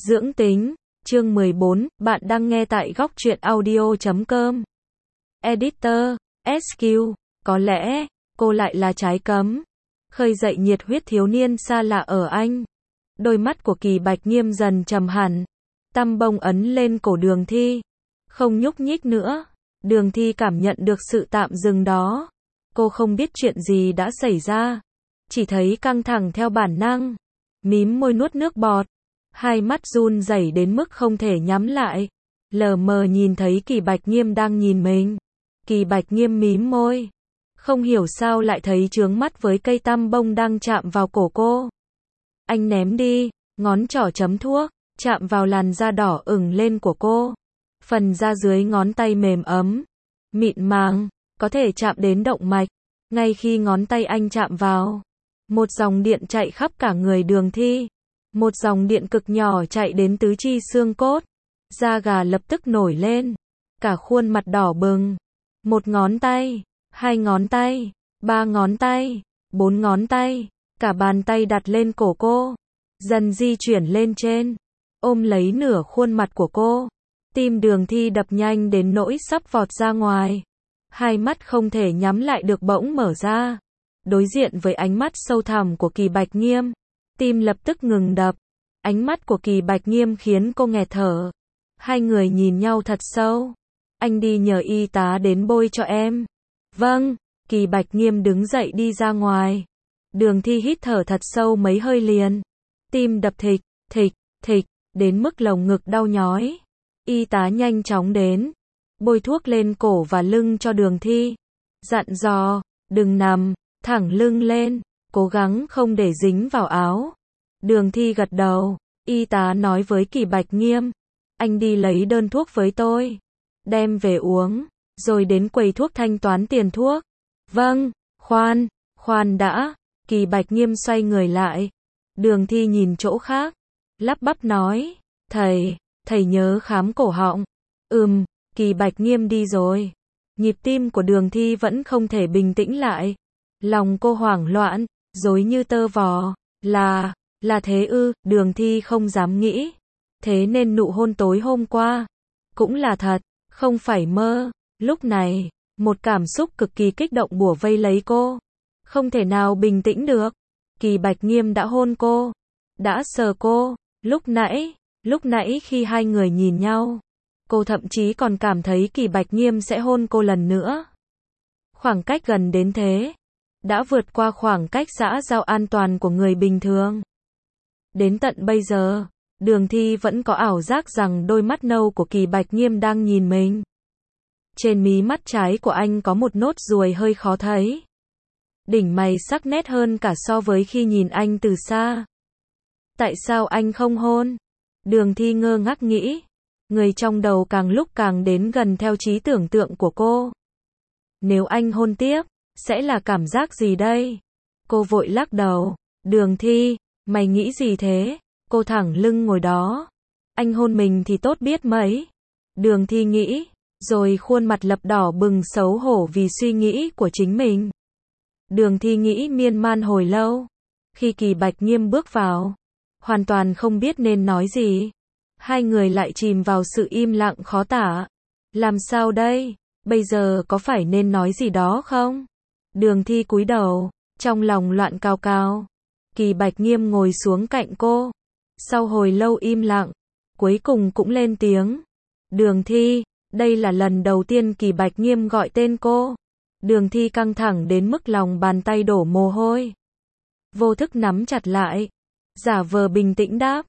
Dưỡng tính, chương 14, bạn đang nghe tại góc truyện audio.com. Editor, SQ, có lẽ, cô lại là trái cấm. Khơi dậy nhiệt huyết thiếu niên xa lạ ở anh. Đôi mắt của Kỳ Bạch Nghiêm dần trầm hẳn. Tăm bông ấn lên cổ Đường Thi. Không nhúc nhích nữa. Đường Thi cảm nhận được sự tạm dừng đó. Cô không biết chuyện gì đã xảy ra. Chỉ thấy căng thẳng theo bản năng. Mím môi nuốt nước bọt. Hai mắt run rẩy đến mức không thể nhắm lại. Lờ mờ nhìn thấy Kỳ Bạch Nghiêm đang nhìn mình. Kỳ Bạch Nghiêm mím môi. Không hiểu sao lại thấy chướng mắt với cây tăm bông đang chạm vào cổ cô. Anh ném đi, ngón trỏ chấm thuốc, chạm vào làn da đỏ ửng lên của cô. Phần da dưới ngón tay mềm ấm, mịn màng, có thể chạm đến động mạch. Ngay khi ngón tay anh chạm vào, một dòng điện chạy khắp cả người Đường Thi. Một dòng điện cực nhỏ chạy đến tứ chi xương cốt. Da gà lập tức nổi lên. Cả khuôn mặt đỏ bừng. Một ngón tay, hai ngón tay, ba ngón tay, bốn ngón tay. Cả bàn tay đặt lên cổ cô. Dần di chuyển lên trên. Ôm lấy nửa khuôn mặt của cô. Tim Đường Thi đập nhanh đến nỗi sắp vọt ra ngoài. Hai mắt không thể nhắm lại được bỗng mở ra. Đối diện với ánh mắt sâu thẳm của Kỳ Bạch Nghiêm. Tim lập tức ngừng đập. Ánh mắt của Kỳ Bạch Nghiêm khiến cô nghẹt thở. Hai người nhìn nhau thật sâu. Anh đi nhờ y tá đến bôi cho em. Vâng, Kỳ Bạch Nghiêm đứng dậy đi ra ngoài. Đường Thi hít thở thật sâu mấy hơi liền. Tim đập thịch, thịch, thịch, đến mức lồng ngực đau nhói. Y tá nhanh chóng đến. Bôi thuốc lên cổ và lưng cho Đường Thi. Dặn dò, đừng nằm, thẳng lưng lên. Cố gắng không để dính vào áo. Đường Thi gật đầu. Y tá nói với Kỳ Bạch Nghiêm. Anh đi lấy đơn thuốc với tôi. Đem về uống. Rồi đến quầy thuốc thanh toán tiền thuốc. Vâng, khoan đã. Kỳ Bạch Nghiêm xoay người lại. Đường Thi nhìn chỗ khác. Lắp bắp nói. Thầy nhớ khám cổ họng. Kỳ Bạch Nghiêm đi rồi. Nhịp tim của Đường Thi vẫn không thể bình tĩnh lại. Lòng cô hoảng loạn. Rối như tơ vò. Là thế ư? Đường Thi không dám nghĩ. Thế nên nụ hôn tối hôm qua cũng là thật, không phải mơ. Lúc này, một cảm xúc cực kỳ kích động bủa vây lấy cô. Không thể nào bình tĩnh được. Kỳ Bạch Nghiêm đã hôn cô, đã sờ cô. Lúc nãy khi hai người nhìn nhau, cô thậm chí còn cảm thấy Kỳ Bạch Nghiêm sẽ hôn cô lần nữa. Khoảng cách gần đến thế, đã vượt qua khoảng cách xã giao an toàn của người bình thường. Đến tận bây giờ, Đường Thi vẫn có ảo giác rằng đôi mắt nâu của Kỳ Bạch Nghiêm đang nhìn mình. Trên mí mắt trái của anh có một nốt ruồi hơi khó thấy. Đỉnh mày sắc nét hơn cả so với khi nhìn anh từ xa. Tại sao anh không hôn? Đường Thi ngơ ngác nghĩ. Người trong đầu càng lúc càng đến gần theo trí tưởng tượng của cô. Nếu anh hôn tiếp, sẽ là cảm giác gì đây? Cô vội lắc đầu. Đường Thi, mày nghĩ gì thế? Cô thẳng lưng ngồi đó. Anh hôn mình thì tốt biết mấy. Đường Thi nghĩ, rồi khuôn mặt lập đỏ bừng xấu hổ vì suy nghĩ của chính mình. Đường Thi nghĩ miên man hồi lâu. Khi Kỳ Bạch Nghiêm bước vào, hoàn toàn không biết nên nói gì. Hai người lại chìm vào sự im lặng khó tả. Làm sao đây? Bây giờ có phải nên nói gì đó không? Đường Thi cúi đầu, trong lòng loạn cào cào. Kỳ Bạch Nghiêm ngồi xuống cạnh cô. Sau hồi lâu im lặng, cuối cùng cũng lên tiếng. Đường Thi, đây là lần đầu tiên Kỳ Bạch Nghiêm gọi tên cô. Đường Thi căng thẳng đến mức lòng bàn tay đổ mồ hôi. Vô thức nắm chặt lại. Giả vờ bình tĩnh đáp.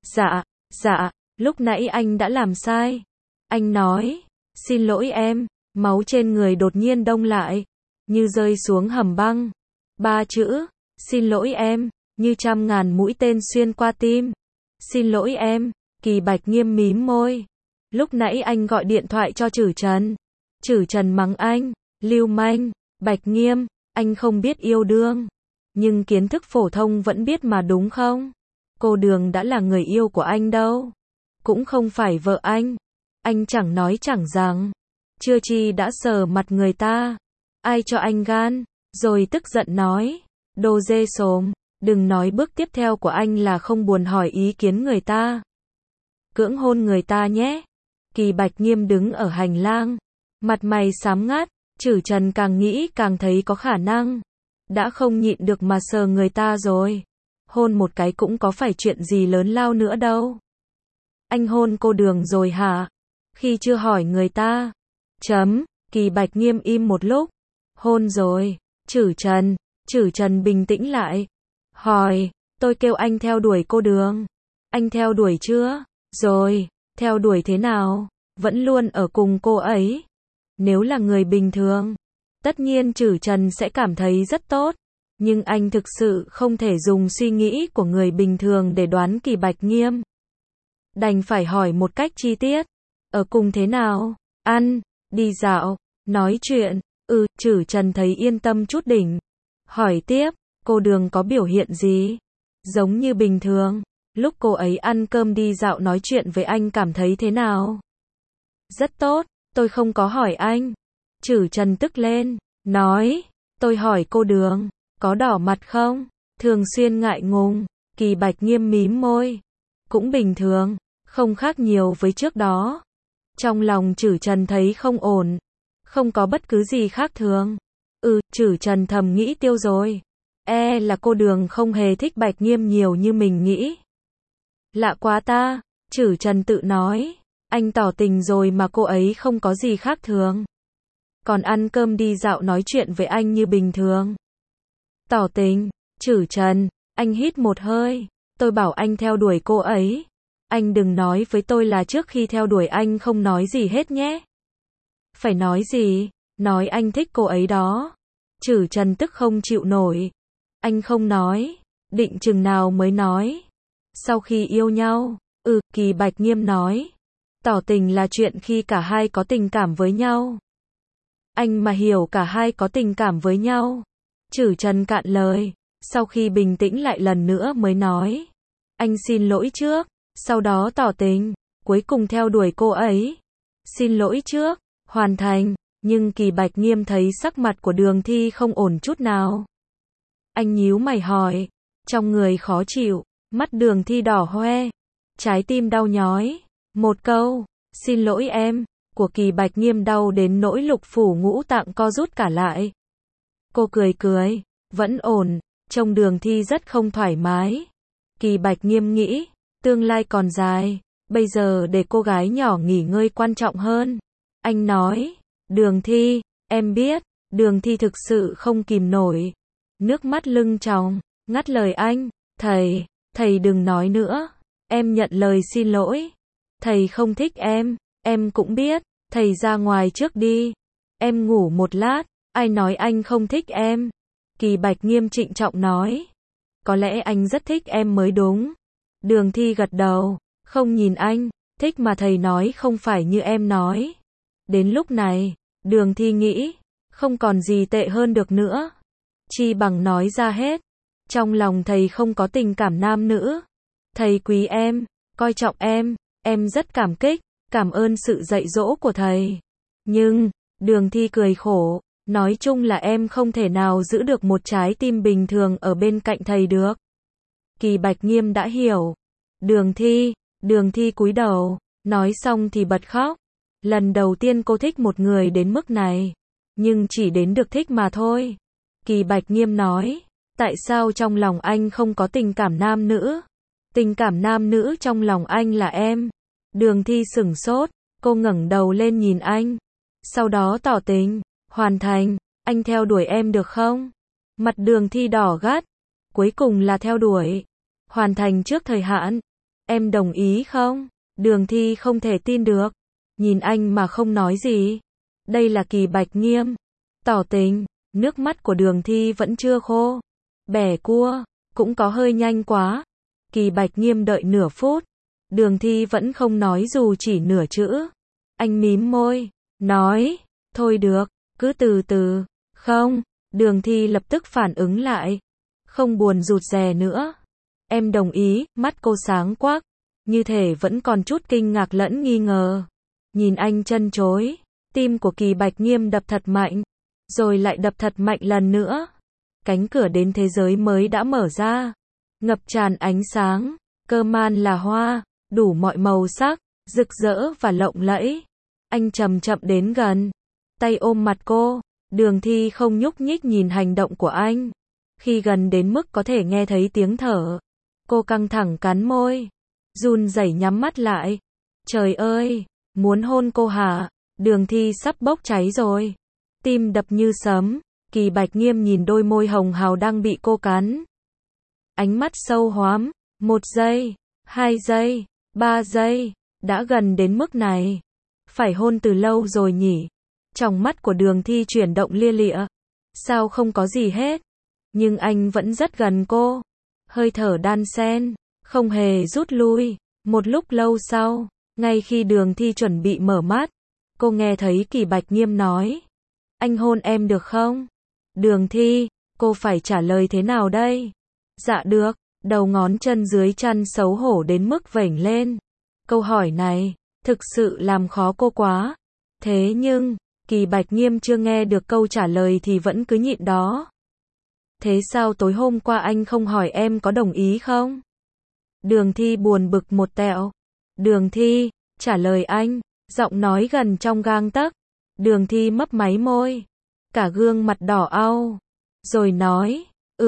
Dạ, lúc nãy anh đã làm sai. Anh nói, xin lỗi em. Máu trên người đột nhiên đông lại, như rơi xuống hầm băng. Ba chữ, xin lỗi em, như trăm ngàn mũi tên xuyên qua tim. Xin lỗi em. Kỳ Bạch Nghiêm mím môi. Lúc nãy anh gọi điện thoại cho Trử Trần. Trử Trần mắng anh, lưu manh. Bạch Nghiêm, anh không biết yêu đương, nhưng kiến thức phổ thông vẫn biết mà đúng không? Cô Đường đã là người yêu của anh đâu. Cũng không phải vợ anh. Anh chẳng nói chẳng rằng. Chưa chi đã sờ mặt người ta. Ai cho anh gan? Rồi tức giận nói. Đồ dê xồm. Đừng nói bước tiếp theo của anh là không buồn hỏi ý kiến người ta. cưỡng hôn người ta nhé. Kỳ Bạch Nghiêm đứng ở hành lang, mặt mày xám ngắt, Trử Trần càng nghĩ càng thấy có khả năng. Đã không nhịn được mà sờ người ta rồi. Hôn một cái cũng có phải chuyện gì lớn lao nữa đâu. Anh hôn cô Đường rồi hả? Khi chưa hỏi người ta. Kỳ Bạch Nghiêm im một lúc. Hôn rồi. Trử Trần bình tĩnh lại. Hỏi, tôi kêu anh theo đuổi cô Đường. Anh theo đuổi chưa? Rồi, theo đuổi thế nào? Vẫn luôn ở cùng cô ấy. Nếu là người bình thường, tất nhiên Trử Trần sẽ cảm thấy rất tốt. Nhưng anh thực sự không thể dùng suy nghĩ của người bình thường để đoán Kỳ Bạch Nghiêm. Đành phải hỏi một cách chi tiết. Ở cùng thế nào? Ăn, đi dạo, nói chuyện. Trử Trần thấy yên tâm chút đỉnh. Hỏi tiếp, cô Đường có biểu hiện gì? Giống như bình thường. Lúc cô ấy ăn cơm đi dạo nói chuyện với anh cảm thấy thế nào? Rất tốt, tôi không có hỏi anh. Trử Trần tức lên, nói, tôi hỏi cô Đường, có đỏ mặt không? Thường xuyên ngại ngùng. Kỳ Bạch Nghiêm mím môi. Cũng bình thường, không khác nhiều với trước đó. Trong lòng Trử Trần thấy không ổn. Không có bất cứ gì khác thường. Trử Trần thầm nghĩ tiêu rồi. Là cô Đường không hề thích Bạch Nghiêm nhiều như mình nghĩ. Lạ quá ta, Trử Trần tự nói. Anh tỏ tình rồi mà cô ấy không có gì khác thường. Còn ăn cơm đi dạo nói chuyện với anh như bình thường. Tỏ tình, Trử Trần, anh hít một hơi. Tôi bảo anh theo đuổi cô ấy. Anh đừng nói với tôi là trước khi theo đuổi anh không nói gì hết nhé. Phải nói gì? Nói anh thích cô ấy đó. Trử Trần tức không chịu nổi. Anh không nói. Định chừng nào mới nói? Sau khi yêu nhau. Kỳ Bạch Nghiêm nói. Tỏ tình là chuyện khi cả hai có tình cảm với nhau. Anh mà hiểu cả hai có tình cảm với nhau. Trử Trần cạn lời. Sau khi bình tĩnh lại lần nữa mới nói. Anh xin lỗi trước. Sau đó tỏ tình. Cuối cùng theo đuổi cô ấy. Xin lỗi trước. Hoàn thành. Nhưng Kỳ Bạch Nghiêm thấy sắc mặt của Đường Thi không ổn chút nào. Anh nhíu mày hỏi. Trong người khó chịu. Mắt Đường Thi đỏ hoe. Trái tim đau nhói. Một câu. Xin lỗi em. Của Kỳ Bạch Nghiêm đau đến nỗi lục phủ ngũ tạng co rút cả lại. Cô cười. Vẫn ổn. Trông Đường Thi rất không thoải mái. Kỳ Bạch Nghiêm nghĩ. Tương lai còn dài. Bây giờ để cô gái nhỏ nghỉ ngơi quan trọng hơn. Anh nói. Đường Thi, em biết. Đường Thi thực sự không kìm nổi. Nước mắt lưng tròng. Ngắt lời anh. Thầy đừng nói nữa. Em nhận lời xin lỗi. Thầy không thích em cũng biết. Thầy ra ngoài trước đi. Em ngủ một lát. Ai nói anh không thích em? Kỳ Bạch Nghiêm trịnh trọng nói. Có lẽ anh rất thích em mới đúng. Đường Thi gật đầu. Không nhìn anh. Thích mà thầy nói không phải như em nói. Đến lúc này, Đường Thi nghĩ. Không còn gì tệ hơn được nữa. Chi bằng nói ra hết. Trong lòng thầy không có tình cảm nam nữ. Thầy quý em, coi trọng em rất cảm kích, cảm ơn sự dạy dỗ của thầy. Nhưng, Đường Thi cười khổ, nói chung là em không thể nào giữ được một trái tim bình thường ở bên cạnh thầy được. Kỳ Bạch Nghiêm đã hiểu. Đường Thi cúi đầu, nói xong thì bật khóc. Lần đầu tiên cô thích một người đến mức này, nhưng chỉ đến được thích mà thôi. Kỳ Bạch Nghiêm nói, tại sao trong lòng anh không có tình cảm nam nữ? Tình cảm nam nữ trong lòng anh là em. Đường Thi sửng sốt, cô ngẩng đầu lên nhìn anh. Sau đó tỏ tình, hoàn thành, anh theo đuổi em được không? Mặt Đường Thi đỏ gắt, cuối cùng là theo đuổi. Hoàn thành trước thời hạn. Em đồng ý không? Đường Thi không thể tin được. Nhìn anh mà không nói gì. Đây là Kỳ Bạch Nghiêm. Tỏ tình, nước mắt của Đường Thi vẫn chưa khô. Bẻ cua, cũng có hơi nhanh quá. Kỳ Bạch Nghiêm đợi nửa phút. Đường Thi vẫn không nói dù chỉ nửa chữ. Anh mím môi, nói, thôi được, cứ từ từ. Không, Đường Thi lập tức phản ứng lại. Không buồn rụt rè nữa. Em đồng ý, mắt cô sáng quắc. Như thể vẫn còn chút kinh ngạc lẫn nghi ngờ. Nhìn anh chân chối. Tim của Kỳ Bạch Nghiêm đập thật mạnh. Rồi lại đập thật mạnh lần nữa. Cánh cửa đến thế giới mới đã mở ra. Ngập tràn ánh sáng. Cơ man là hoa. đủ mọi màu sắc, rực rỡ và lộng lẫy. Anh chậm chậm đến gần, tay ôm mặt cô, Đường Thi không nhúc nhích nhìn hành động của anh. Khi gần đến mức có thể nghe thấy tiếng thở, cô căng thẳng cắn môi, run rẩy nhắm mắt lại. Trời ơi, muốn hôn cô hả? Đường Thi sắp bốc cháy rồi. Tim đập như sấm, Kỳ Bạch Nghiêm nhìn đôi môi hồng hào đang bị cô cắn. Ánh mắt sâu hoắm, 1 giây, 2 giây, 3 giây, đã gần đến mức này. Phải hôn từ lâu rồi nhỉ? Trong mắt của Đường Thi chuyển động lia lịa. Sao không có gì hết? Nhưng anh vẫn rất gần cô. Hơi thở đan xen, không hề rút lui. Một lúc lâu sau, ngay khi Đường Thi chuẩn bị mở mắt, cô nghe thấy Kỳ Bạch Nghiêm nói: anh hôn em được không? Đường Thi, cô phải trả lời thế nào đây? Dạ được, đầu ngón chân dưới chăn xấu hổ đến mức vểnh lên. Câu hỏi này, thực sự làm khó cô quá. Thế nhưng, Kỳ Bạch Nghiêm chưa nghe được câu trả lời thì vẫn cứ nhịn đó. Thế sao tối hôm qua anh không hỏi em có đồng ý không? Đường Thi buồn bực một tẹo. Đường Thi, trả lời anh, giọng nói gần trong gang tấc. Đường Thi mấp máy môi, cả gương mặt đỏ au, rồi nói,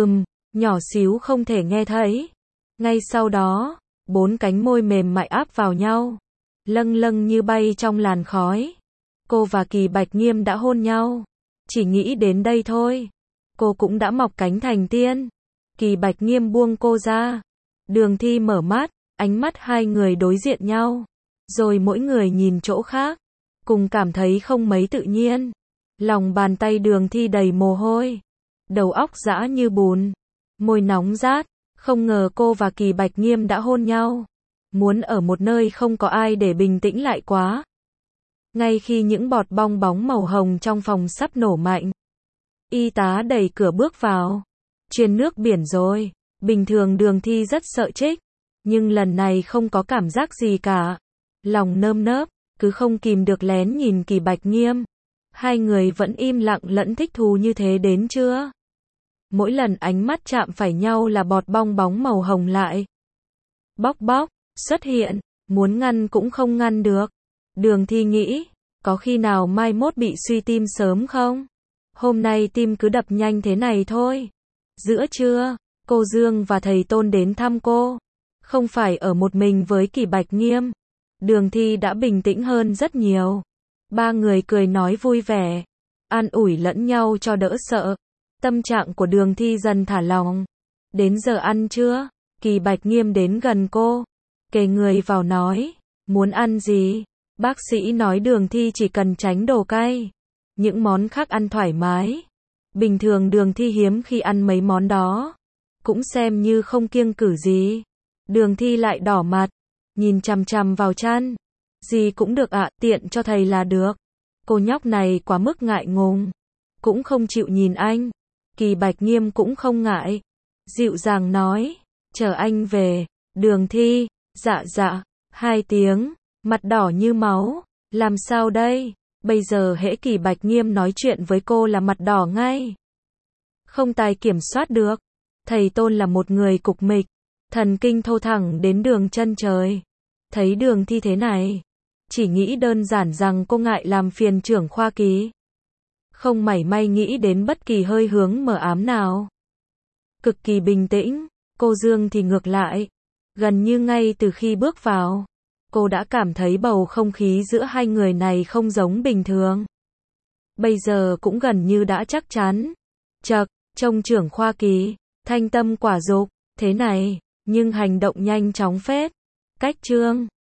nhỏ xíu không thể nghe thấy. Ngay sau đó, 4 cánh môi mềm mại áp vào nhau, lâng lâng như bay trong làn khói. Cô và Kỳ Bạch Nghiêm đã hôn nhau. Chỉ nghĩ đến đây thôi, cô cũng đã mọc cánh thành tiên. Kỳ Bạch Nghiêm buông cô ra. Đường Thi mở mắt, ánh mắt hai người đối diện nhau. Rồi mỗi người nhìn chỗ khác, cùng cảm thấy không mấy tự nhiên. Lòng bàn tay Đường Thi đầy mồ hôi, đầu óc dã như bùn, môi nóng rát. Không ngờ cô và Kỳ Bạch Nghiêm đã hôn nhau. Muốn ở một nơi không có ai để bình tĩnh lại quá. Ngay khi những bọt bong bóng màu hồng trong phòng sắp nổ mạnh, y tá đẩy cửa bước vào. Truyền nước biển rồi. Bình thường Đường Thi rất sợ Trích, nhưng lần này không có cảm giác gì cả. Lòng nơm nớp, cứ không kìm được lén nhìn Kỳ Bạch Nghiêm. Hai người vẫn im lặng lẫn thích thú như thế đến chưa? Mỗi lần ánh mắt chạm phải nhau là bọt bong bóng màu hồng lại bóc bóc xuất hiện, muốn ngăn cũng không ngăn được. Đường Thi nghĩ, có khi nào mai mốt bị suy tim sớm không? Hôm nay tim cứ đập nhanh thế này thôi. Giữa trưa, cô Dương và thầy Tôn đến thăm cô. Không phải ở một mình với Kỳ Bạch Nghiêm. Đường Thi đã bình tĩnh hơn rất nhiều. Ba người cười nói vui vẻ, an ủi lẫn nhau cho đỡ sợ. Tâm trạng của Đường Thi dần thả lỏng. Đến giờ ăn trưa, Kỳ Bạch Nghiêm đến gần cô, kề người vào nói, muốn ăn gì? Bác sĩ nói Đường Thi chỉ cần tránh đồ cay, những món khác ăn thoải mái. Bình thường Đường Thi hiếm khi ăn mấy món đó, cũng xem như không kiêng cữ gì. Đường Thi lại đỏ mặt, nhìn chằm chằm vào chăn. Gì cũng được ạ, tiện cho thầy là được. Cô nhóc này quá mức ngại ngùng, cũng không chịu nhìn anh. Kỳ Bạch Nghiêm cũng không ngại, dịu dàng nói, chờ anh về. Đường Thi, dạ, 2 tiếng, mặt đỏ như máu. Làm sao đây? Bây giờ hễ Kỳ Bạch Nghiêm nói chuyện với cô là mặt đỏ ngay. Không tài kiểm soát được. Thầy Tôn là một người cục mịch, thần kinh thô thẳng đến đường chân trời. Thấy Đường Thi thế này, chỉ nghĩ đơn giản rằng cô ngại làm phiền trưởng khoa Ký. Không mảy may nghĩ đến bất kỳ hơi hướng mờ ám nào. Cực kỳ bình tĩnh. Cô Dương thì ngược lại. Gần như ngay từ khi bước vào, cô đã cảm thấy bầu không khí giữa hai người này không giống bình thường. Bây giờ cũng gần như đã chắc chắn. Chậc, trông trưởng khoa Ký, thanh tâm quả dục, thế này, nhưng hành động nhanh chóng phết. Cách trương.